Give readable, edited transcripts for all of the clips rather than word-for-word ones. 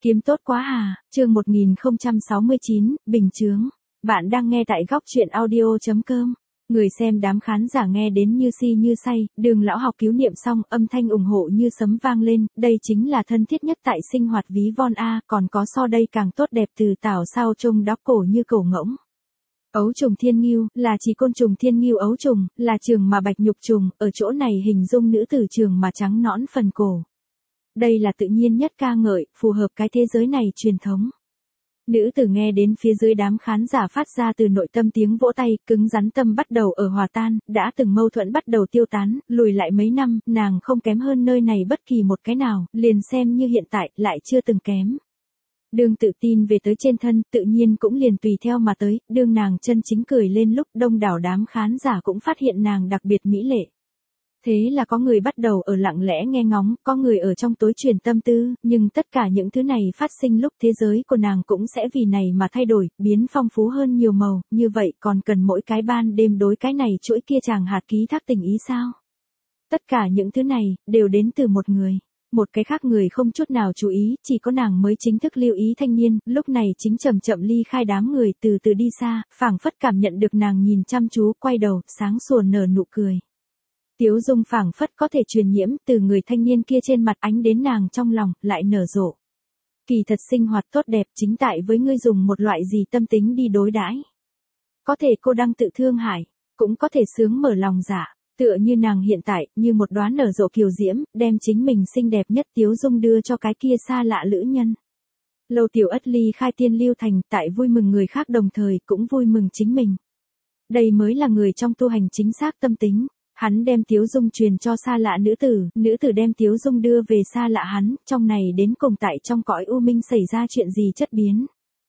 Kiếm tốt quá hà, chương 1069, Bình Chướng. Bạn đang nghe tại góc truyện audio.com. Người xem đám khán giả nghe đến như si như say, Đường lão học cứu niệm xong, âm thanh ủng hộ như sấm vang lên, đây chính là thân thiết nhất tại sinh hoạt ví von A, còn có so đây càng tốt đẹp từ tảo sao trông đóc cổ như cổ ngỗng. Ấu trùng thiên ngưu, là chỉ côn trùng thiên ngưu ấu trùng, là trường mà bạch nhục trùng, ở chỗ này hình dung nữ tử trường mà trắng nõn phần cổ. Đây là tự nhiên nhất ca ngợi, phù hợp cái thế giới này truyền thống. Nữ tử nghe đến phía dưới đám khán giả phát ra từ nội tâm tiếng vỗ tay, cứng rắn tâm bắt đầu ở hòa tan, đã từng mâu thuẫn bắt đầu tiêu tán, lùi lại mấy năm, nàng không kém hơn nơi này bất kỳ một cái nào, liền xem như hiện tại, lại chưa từng kém. Đương tự tin về tới trên thân, tự nhiên cũng liền tùy theo mà tới, đương nàng chân chính cười lên lúc đông đảo đám khán giả cũng phát hiện nàng đặc biệt mỹ lệ. Thế là có người bắt đầu ở lặng lẽ nghe ngóng, có người ở trong tối truyền tâm tư, nhưng tất cả những thứ này phát sinh lúc thế giới của nàng cũng sẽ vì này mà thay đổi, biến phong phú hơn nhiều màu, như vậy còn cần mỗi cái ban đêm đối cái này chuỗi kia chàng hạt ký thác tình ý sao? Tất cả những thứ này, đều đến từ một người. Một cái khác người không chút nào chú ý, chỉ có nàng mới chính thức lưu ý thanh niên, lúc này chính chậm chậm ly khai đám người từ từ đi xa, phảng phất cảm nhận được nàng nhìn chăm chú, quay đầu, sáng sủa nở nụ cười. Tiếu dung phảng phất có thể truyền nhiễm từ người thanh niên kia trên mặt ánh đến nàng trong lòng, lại nở rộ. Kỳ thật sinh hoạt tốt đẹp chính tại với ngươi dùng một loại gì tâm tính đi đối đãi. Có thể cô đang tự thương hại, cũng có thể sướng mở lòng dạ, tựa như nàng hiện tại, như một đóa nở rộ kiều diễm, đem chính mình xinh đẹp nhất tiếu dung đưa cho cái kia xa lạ lữ nhân. Lâu Tiểu Ất ly khai Tiên Lưu Thành, tại vui mừng người khác đồng thời cũng vui mừng chính mình. Đây mới là người trong tu hành chính xác tâm tính. Hắn đem Tiếu Dung truyền cho xa lạ nữ tử đem Tiếu Dung đưa về xa lạ hắn, trong này đến cùng tại trong cõi u minh xảy ra chuyện gì chất biến.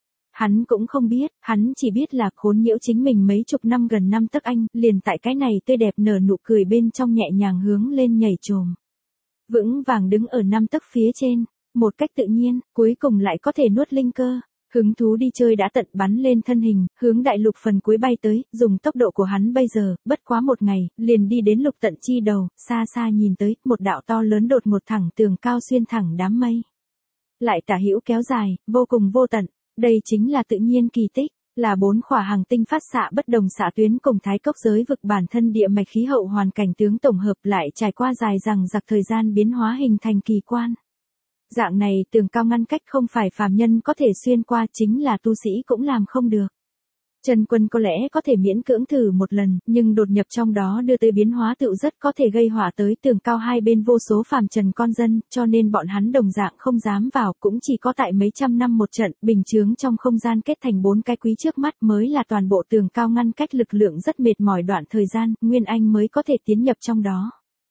Hắn cũng không biết, hắn chỉ biết là khốn nhiễu chính mình mấy chục năm gần năm tấc anh, liền tại cái này tươi đẹp nở nụ cười bên trong nhẹ nhàng hướng lên nhảy trồm. Vững vàng đứng ở năm tấc phía trên, một cách tự nhiên, cuối cùng lại có thể nuốt linh cơ. Hứng thú đi chơi đã tận bắn lên thân hình, hướng đại lục phần cuối bay tới, dùng tốc độ của hắn bây giờ, bất quá một ngày, liền đi đến lục tận chi đầu, xa xa nhìn tới, một đạo to lớn đột ngột thẳng tường cao xuyên thẳng đám mây. Lại tả hữu kéo dài, vô cùng vô tận, đây chính là tự nhiên kỳ tích, là 4 khỏa hành tinh phát xạ bất đồng xạ tuyến cùng thái cốc giới vực bản thân địa mạch khí hậu hoàn cảnh tướng tổng hợp lại trải qua dài rằng giặc thời gian biến hóa hình thành kỳ quan. Dạng này tường cao ngăn cách không phải phàm nhân có thể xuyên qua, chính là tu sĩ cũng làm không được. Trần Quân có lẽ có thể miễn cưỡng thử một lần, nhưng đột nhập trong đó đưa tới biến hóa tựu rất có thể gây họa tới tường cao hai bên vô số phàm trần con dân, cho nên bọn hắn đồng dạng không dám vào, cũng chỉ có tại mấy trăm năm một trận, bình chướng trong không gian kết thành 4 cái quý trước mắt mới là toàn bộ tường cao ngăn cách lực lượng rất mệt mỏi đoạn thời gian, Nguyên Anh mới có thể tiến nhập trong đó.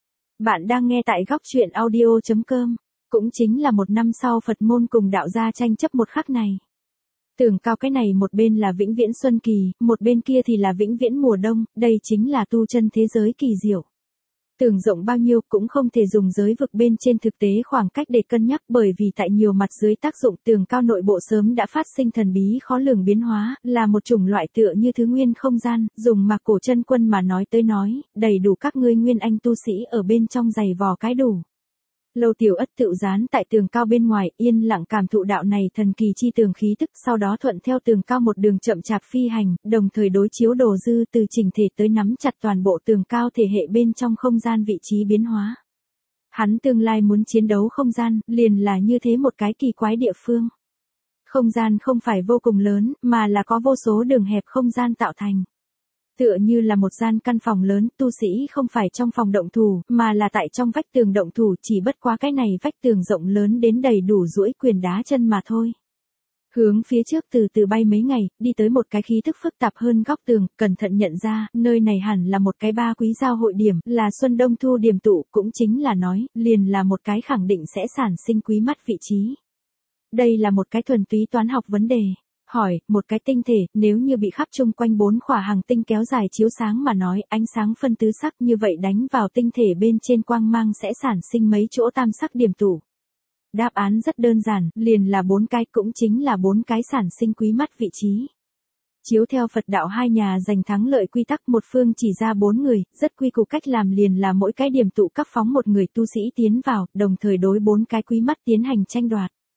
Bạn đang nghe tại góc truyện audio.com. Cũng chính là một năm sau Phật môn cùng đạo gia tranh chấp một khắc này. Tường cao cái này một bên là vĩnh viễn xuân kỳ, một bên kia thì là vĩnh viễn mùa đông, đây chính là tu chân thế giới kỳ diệu. Tường rộng bao nhiêu cũng không thể dùng giới vực bên trên thực tế khoảng cách để cân nhắc, bởi vì tại nhiều mặt dưới tác dụng tường cao nội bộ sớm đã phát sinh thần bí khó lường biến hóa, là một chủng loại tựa như thứ nguyên không gian, dùng Mạc Cổ Chân Quân mà nói tới nói, đầy đủ các ngươi nguyên anh tu sĩ ở bên trong giày vò cái đủ. Lâu Tiểu Ất tự dán tại tường cao bên ngoài, yên lặng cảm thụ đạo này thần kỳ chi tường khí tức, sau đó thuận theo tường cao một đường chậm chạp phi hành, đồng thời đối chiếu đồ dư từ chỉnh thể tới nắm chặt toàn bộ tường cao thể hệ bên trong không gian vị trí biến hóa. Hắn tương lai muốn chiến đấu không gian, liền là như thế một cái kỳ quái địa phương. Không gian không phải vô cùng lớn, mà là có vô số đường hẹp không gian tạo thành. Tựa như là một gian căn phòng lớn, tu sĩ không phải trong phòng động thủ, mà là tại trong vách tường động thủ, chỉ bất quá cái này vách tường rộng lớn đến đầy đủ duỗi quyền đá chân mà thôi. Hướng phía trước từ từ bay mấy ngày, đi tới một cái khí thức phức tạp hơn góc tường, cẩn thận nhận ra, nơi này hẳn là một cái ba quý giao hội điểm, là xuân đông thu điểm tụ, cũng chính là nói, liền là một cái khẳng định sẽ sản sinh quý mắt vị trí. Đây là một cái thuần túy toán học vấn đề. Hỏi, một cái tinh thể, nếu như bị khắp chung quanh 4 khỏa hành tinh kéo dài chiếu sáng mà nói, ánh sáng phân tứ sắc như vậy đánh vào tinh thể bên trên quang mang sẽ sản sinh mấy chỗ tam sắc điểm tụ. Đáp án rất đơn giản, liền là 4 cái, cũng chính là 4 cái sản sinh quý mắt vị trí. Chiếu theo Phật đạo hai nhà giành thắng lợi quy tắc, một phương chỉ ra 4 người, rất quy củ cách làm liền là mỗi cái điểm tụ cấp phóng một người tu sĩ tiến vào, đồng thời đối 4 cái quý mắt tiến hành tranh đoạt.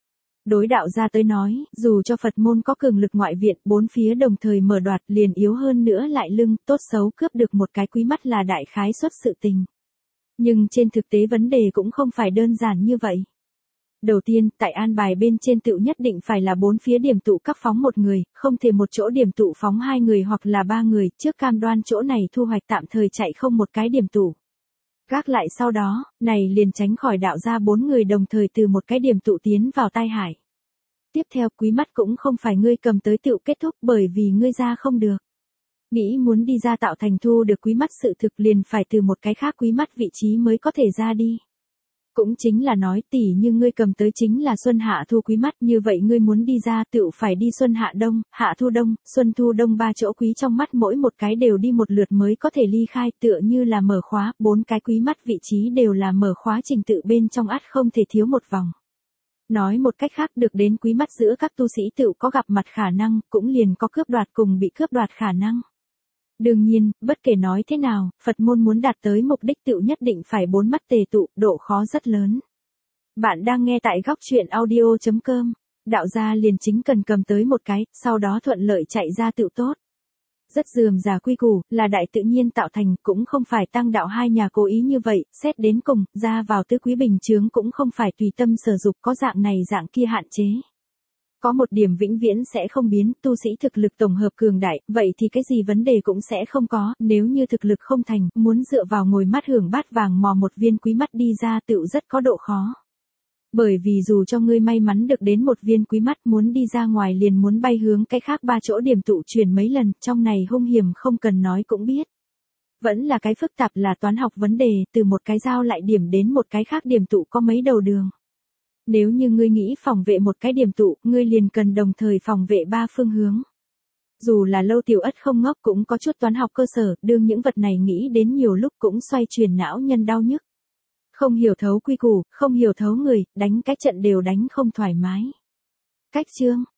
Đối đạo gia tới nói, dù cho Phật môn có cường lực ngoại viện, bốn phía đồng thời mở đoạt liền yếu hơn nữa lại lưng, tốt xấu cướp được một cái quý mắt là đại khái xuất sự tình. Nhưng trên thực tế vấn đề cũng không phải đơn giản như vậy. Đầu tiên, tại an bài bên trên tựu nhất định phải là bốn phía điểm tụ các phóng một người, không thể một chỗ điểm tụ phóng hai người hoặc là ba người, trước cam đoan chỗ này thu hoạch tạm thời chạy không một cái điểm tụ. Gác lại sau đó, này liền tránh khỏi đạo ra bốn người đồng thời từ một cái điểm tụ tiến vào tai hải. Tiếp theo quý mắt cũng không phải ngươi cầm tới tựu kết thúc bởi vì ngươi ra không được. Nghĩ muốn đi ra tạo thành thu được quý mắt sự thực liền phải từ một cái khác quý mắt vị trí mới có thể ra đi. Cũng chính là nói tỉ như ngươi cầm tới chính là xuân hạ thu quý mắt như vậy ngươi muốn đi ra tựu phải đi xuân hạ đông, xuân thu đông ba chỗ quý trong mắt mỗi một cái đều đi một lượt mới có thể ly khai tựa như là mở khóa, bốn cái quý mắt vị trí đều là mở khóa trình tự bên trong ắt không thể thiếu một vòng. Nói một cách khác được đến quý mắt giữa các tu sĩ tựu có gặp mặt khả năng, cũng liền có cướp đoạt cùng bị cướp đoạt khả năng. Đương nhiên, bất kể nói thế nào, Phật môn muốn đạt tới mục đích tựu nhất định phải bốn mắt tề tụ, độ khó rất lớn. Bạn đang nghe tại góc truyện audio.com, đạo gia liền chính cần cầm tới một cái, sau đó thuận lợi chạy ra tựu tốt. Rất rườm rà quy củ, là đại tự nhiên tạo thành, cũng không phải tăng đạo hai nhà cố ý như vậy, xét đến cùng, ra vào tứ quý bình chướng cũng không phải tùy tâm sở dục có dạng này dạng kia hạn chế. Có một điểm vĩnh viễn sẽ không biến, tu sĩ thực lực tổng hợp cường đại, vậy thì cái gì vấn đề cũng sẽ không có, nếu như thực lực không thành, muốn dựa vào ngồi mắt hưởng bát vàng mò một viên quý mắt đi ra tựu rất có độ khó. Bởi vì dù cho ngươi may mắn được đến một viên quý mắt muốn đi ra ngoài liền muốn bay hướng cái khác ba chỗ điểm tụ chuyển mấy lần, trong này hung hiểm không cần nói cũng biết. Vẫn là cái phức tạp là toán học vấn đề, từ một cái giao lại điểm đến một cái khác điểm tụ có mấy đầu đường. Nếu như ngươi nghĩ phòng vệ một cái điểm tụ, ngươi liền cần đồng thời phòng vệ ba phương hướng. Dù là Lâu Tiểu Ất không ngốc cũng có chút toán học cơ sở, đương những vật này nghĩ đến nhiều lúc cũng xoay chuyển não nhân đau nhức. Không hiểu thấu quy củ, không hiểu thấu người, đánh cái trận đều đánh không thoải mái. Cách chương,